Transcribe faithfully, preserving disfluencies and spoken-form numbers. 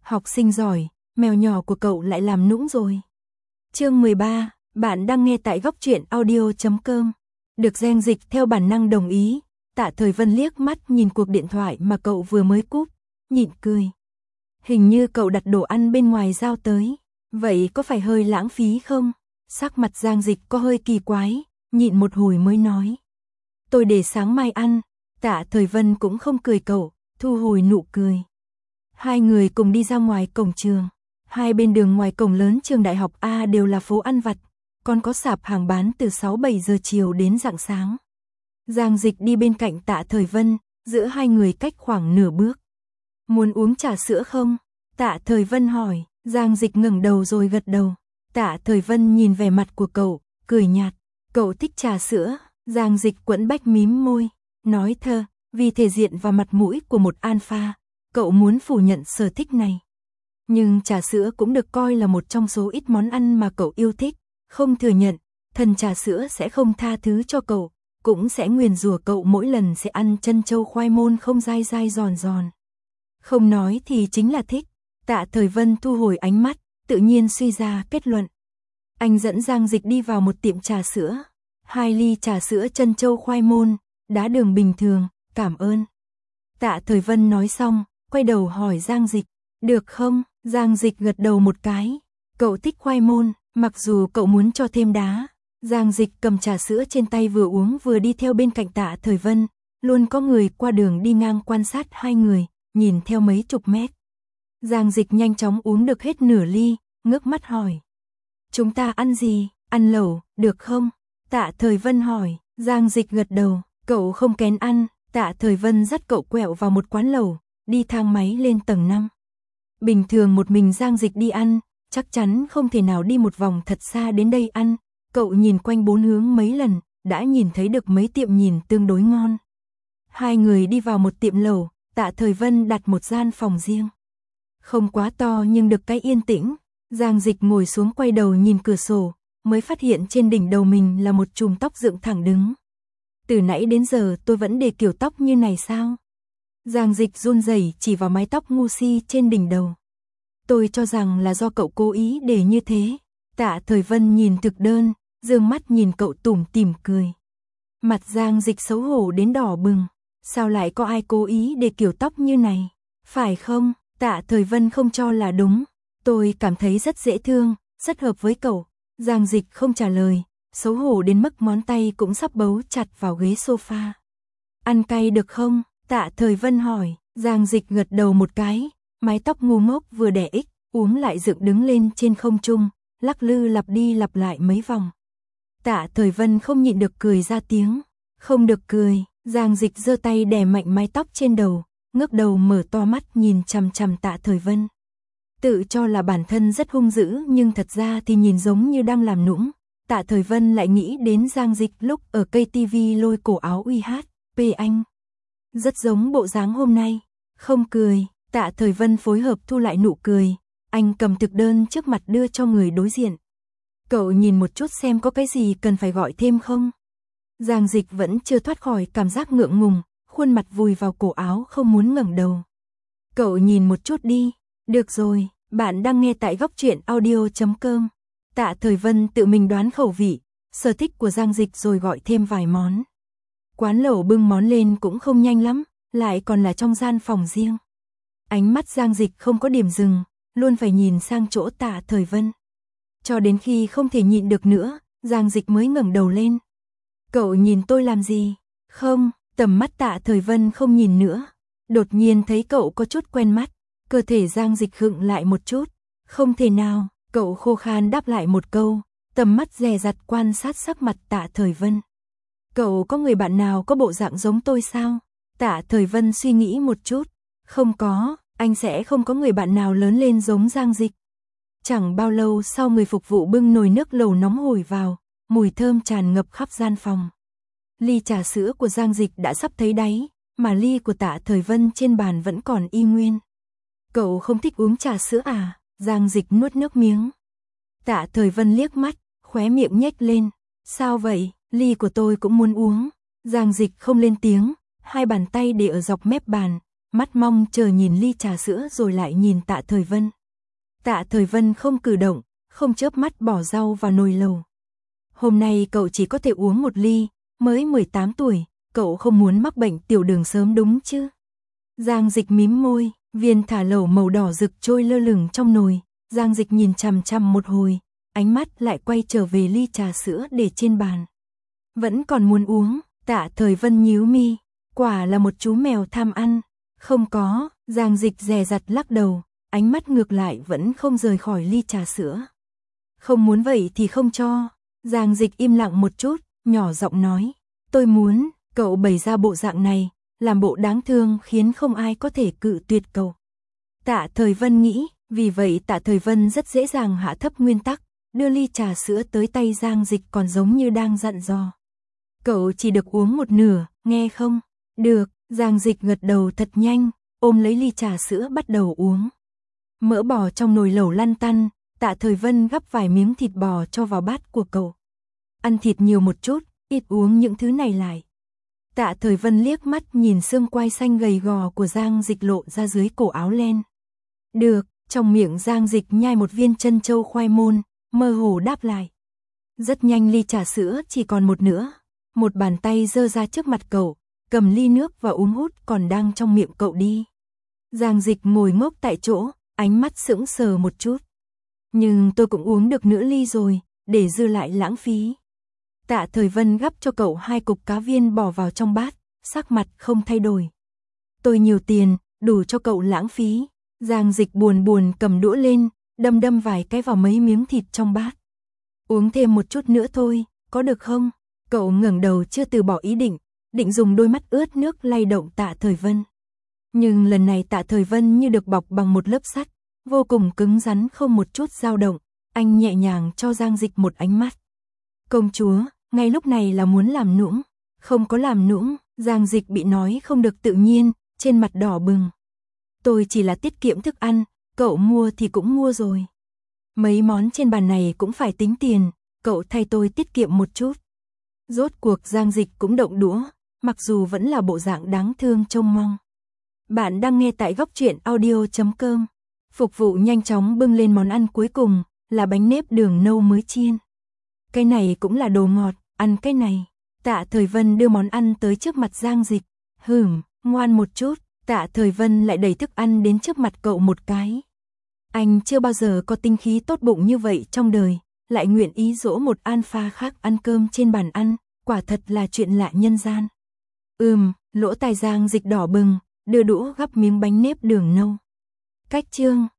Học sinh giỏi, mèo nhỏ của cậu lại làm nũng rồi. Chương mười ba, bạn đang nghe tại góc truyện audio chấm com. Được Giang Dịch theo bản năng đồng ý, Tạ Thời Vân liếc mắt nhìn cuộc điện thoại mà cậu vừa mới cúp, nhịn cười. Hình như cậu đặt đồ ăn bên ngoài giao tới, vậy có phải hơi lãng phí không? Sắc mặt Giang Dịch có hơi kỳ quái, nhịn một hồi mới nói. Tôi để sáng mai ăn. Tạ Thời Vân cũng không cười cậu, thu hồi nụ cười. Hai người cùng đi ra ngoài cổng trường. Hai bên đường ngoài cổng lớn trường đại học A đều là phố ăn vặt, còn có sạp hàng bán từ sáu bảy giờ chiều đến rạng sáng. Giang Dịch đi bên cạnh Tạ Thời Vân, giữa hai người cách khoảng nửa bước. Muốn uống trà sữa không? Tạ Thời Vân hỏi. Giang Dịch ngẩng đầu rồi gật đầu. Tạ Thời Vân nhìn vẻ mặt của cậu, cười nhạt. Cậu thích trà sữa? Giang Dịch quẫn bách mím môi, nói thơ, vì thể diện và mặt mũi của một alpha, cậu muốn phủ nhận sở thích này. Nhưng trà sữa cũng được coi là một trong số ít món ăn mà cậu yêu thích, không thừa nhận, thần trà sữa sẽ không tha thứ cho cậu, cũng sẽ nguyền rủa cậu mỗi lần sẽ ăn chân châu khoai môn không dai dai giòn giòn. Không nói thì chính là thích. Tạ Thời Vân thu hồi ánh mắt, tự nhiên suy ra kết luận. Anh dẫn Giang Dịch đi vào một tiệm trà sữa. Hai ly trà sữa chân châu khoai môn, đá đường bình thường, cảm ơn. Tạ Thời Vân nói xong, quay đầu hỏi Giang Dịch, được không? Giang Dịch gật đầu một cái. Cậu thích khoai môn, mặc dù cậu muốn cho thêm đá. Giang Dịch cầm trà sữa trên tay vừa uống vừa đi theo bên cạnh Tạ Thời Vân. Luôn có người qua đường đi ngang quan sát hai người, nhìn theo mấy chục mét. Giang Dịch nhanh chóng uống được hết nửa ly, ngước mắt hỏi. Chúng ta ăn gì? Ăn lẩu, được không? Tạ Thời Vân hỏi. Giang Dịch gật đầu, cậu không kén ăn. Tạ Thời Vân dắt cậu quẹo vào một quán lẩu, đi thang máy lên tầng năm. Bình thường một mình Giang Dịch đi ăn, chắc chắn không thể nào đi một vòng thật xa đến đây ăn. Cậu nhìn quanh bốn hướng mấy lần, đã nhìn thấy được mấy tiệm nhìn tương đối ngon. Hai người đi vào một tiệm lẩu, Tạ Thời Vân đặt một gian phòng riêng. Không quá to nhưng được cái yên tĩnh. Giang Dịch ngồi xuống quay đầu nhìn cửa sổ, mới phát hiện trên đỉnh đầu mình là một chùm tóc dựng thẳng đứng. Từ nãy đến giờ tôi vẫn để kiểu tóc như này sao? Giang Dịch run rẩy chỉ vào mái tóc ngu si trên đỉnh đầu. Tôi cho rằng là do cậu cố ý để như thế. Tạ Thời Vân nhìn thực đơn, dương mắt nhìn cậu tủm tỉm cười. Mặt Giang Dịch xấu hổ đến đỏ bừng. Sao lại có ai cố ý để kiểu tóc như này? Phải không? Tạ Thời Vân không cho là đúng. Tôi cảm thấy rất dễ thương, rất hợp với cậu. Giang Dịch không trả lời, xấu hổ đến mức ngón tay cũng sắp bấu chặt vào ghế sofa. Ăn cay được không? Tạ Thời Vân hỏi. Giang Dịch gật đầu một cái, mái tóc ngu ngốc vừa đẻ ích, uống lại dựng đứng lên trên không trung, lắc lư lặp đi lặp lại mấy vòng. Tạ Thời Vân không nhịn được cười ra tiếng. Không được cười. Giang Dịch giơ tay đè mạnh mái tóc trên đầu, ngước đầu mở to mắt nhìn chằm chằm Tạ Thời Vân. Tự cho là bản thân rất hung dữ nhưng thật ra thì nhìn giống như đang làm nũng. Tạ Thời Vân lại nghĩ đến Giang Dịch lúc ở cây tivi lôi cổ áo uy hát, pê anh. Rất giống bộ dáng hôm nay. Không cười, Tạ Thời Vân phối hợp thu lại nụ cười. Anh cầm thực đơn trước mặt đưa cho người đối diện. Cậu nhìn một chút xem có cái gì cần phải gọi thêm không? Giang Dịch vẫn chưa thoát khỏi cảm giác ngượng ngùng, khuôn mặt vùi vào cổ áo không muốn ngẩng đầu. Cậu nhìn một chút đi. Được rồi, bạn đang nghe tại góc truyện audio chấm com. Tạ Thời Vân tự mình đoán khẩu vị, sở thích của Giang Dịch rồi gọi thêm vài món. Quán lẩu bưng món lên cũng không nhanh lắm, lại còn là trong gian phòng riêng. Ánh mắt Giang Dịch không có điểm dừng, luôn phải nhìn sang chỗ Tạ Thời Vân. Cho đến khi không thể nhịn được nữa, Giang Dịch mới ngẩng đầu lên. Cậu nhìn tôi làm gì? Không, tầm mắt Tạ Thời Vân không nhìn nữa. Đột nhiên thấy cậu có chút quen mắt, cơ thể Giang Dịch khựng lại một chút. Không thể nào, cậu khô khan đáp lại một câu, tầm mắt dè dặt quan sát sắc mặt Tạ Thời Vân. Cậu có người bạn nào có bộ dạng giống tôi sao? Tạ Thời Vân suy nghĩ một chút. Không có, anh sẽ không có người bạn nào lớn lên giống Giang Dịch. Chẳng bao lâu sau người phục vụ bưng nồi nước lẩu nóng hổi vào, mùi thơm tràn ngập khắp gian phòng. Ly trà sữa của Giang Dịch đã sắp thấy đáy, mà ly của Tạ Thời Vân trên bàn vẫn còn y nguyên. Cậu không thích uống trà sữa à? Giang Dịch nuốt nước miếng. Tạ Thời Vân liếc mắt, khóe miệng nhếch lên. Sao vậy? Ly của tôi cũng muốn uống. Giang Dịch không lên tiếng, hai bàn tay để ở dọc mép bàn, mắt mong chờ nhìn ly trà sữa rồi lại nhìn Tạ Thời Vân. Tạ Thời Vân không cử động, không chớp mắt bỏ rau vào nồi lẩu. Hôm nay cậu chỉ có thể uống một ly, mới mười tám tuổi, cậu không muốn mắc bệnh tiểu đường sớm đúng chứ? Giang Dịch mím môi, viên thả lẩu màu đỏ rực trôi lơ lửng trong nồi, Giang Dịch nhìn chằm chằm một hồi, ánh mắt lại quay trở về ly trà sữa để trên bàn. Vẫn còn muốn uống, Tạ Thời Vân nhíu mi, quả là một chú mèo tham ăn. Không có, Giang Dịch dè dặt lắc đầu, ánh mắt ngược lại vẫn không rời khỏi ly trà sữa. Không muốn vậy thì không cho. Giang Dịch im lặng một chút, nhỏ giọng nói, tôi muốn. Cậu bày ra bộ dạng này, làm bộ đáng thương khiến không ai có thể cự tuyệt cậu. Tạ Thời Vân nghĩ, vì vậy Tạ Thời Vân rất dễ dàng hạ thấp nguyên tắc, đưa ly trà sữa tới tay Giang Dịch còn giống như đang dặn dò. Cậu chỉ được uống một nửa, nghe không? Được, Giang Dịch gật đầu thật nhanh, ôm lấy ly trà sữa bắt đầu uống. Mỡ bò trong nồi lẩu lăn tăn, Tạ Thời Vân gắp vài miếng thịt bò cho vào bát của cậu. Ăn thịt nhiều một chút, ít uống những thứ này lại. Tạ Thời Vân liếc mắt nhìn xương quai xanh gầy gò của Giang Dịch lộ ra dưới cổ áo len. Được, trong miệng Giang Dịch nhai một viên trân châu khoai môn, mơ hồ đáp lại. Rất nhanh ly trà sữa chỉ còn một nữa. Một bàn tay giơ ra trước mặt cậu, cầm ly nước và uống hút còn đang trong miệng cậu đi. Giang Dịch ngồi ngốc tại chỗ, ánh mắt sững sờ một chút. Nhưng tôi cũng uống được nửa ly rồi, để dư lại lãng phí. Tạ Thời Vân gắp cho cậu hai cục cá viên bỏ vào trong bát, sắc mặt không thay đổi. Tôi nhiều tiền, đủ cho cậu lãng phí. Giang Dịch buồn buồn cầm đũa lên, đâm đâm vài cái vào mấy miếng thịt trong bát. Uống thêm một chút nữa thôi, có được không? Cậu ngẩng đầu chưa từ bỏ ý định, định dùng đôi mắt ướt nước lay động Tạ Thời Vân. Nhưng lần này Tạ Thời Vân như được bọc bằng một lớp sắt, vô cùng cứng rắn không một chút dao động, anh nhẹ nhàng cho Giang Dịch một ánh mắt. Công chúa, ngay lúc này là muốn làm nũng, không có làm nũng, Giang Dịch bị nói không được tự nhiên, trên mặt đỏ bừng. Tôi chỉ là tiết kiệm thức ăn, cậu mua thì cũng mua rồi. Mấy món trên bàn này cũng phải tính tiền, cậu thay tôi tiết kiệm một chút. Rốt cuộc Giang Dịch cũng động đũa, mặc dù vẫn là bộ dạng đáng thương trông mong. Bạn đang nghe tại góc truyện audio chấm com. Phục vụ nhanh chóng bưng lên món ăn cuối cùng, là bánh nếp đường nâu mới chiên. Cái này cũng là đồ ngọt, ăn cái này. Tạ Thời Vân đưa món ăn tới trước mặt Giang Dịch. Hửm, ngoan một chút. Tạ Thời Vân lại đẩy thức ăn đến trước mặt cậu một cái. Anh chưa bao giờ có tinh khí tốt bụng như vậy trong đời, lại nguyện ý dỗ một alpha khác ăn cơm trên bàn ăn, quả thật là chuyện lạ nhân gian. Ừm, lỗ tai Giang Dịch đỏ bừng, đưa đũa gắp miếng bánh nếp đường nâu. Cách chương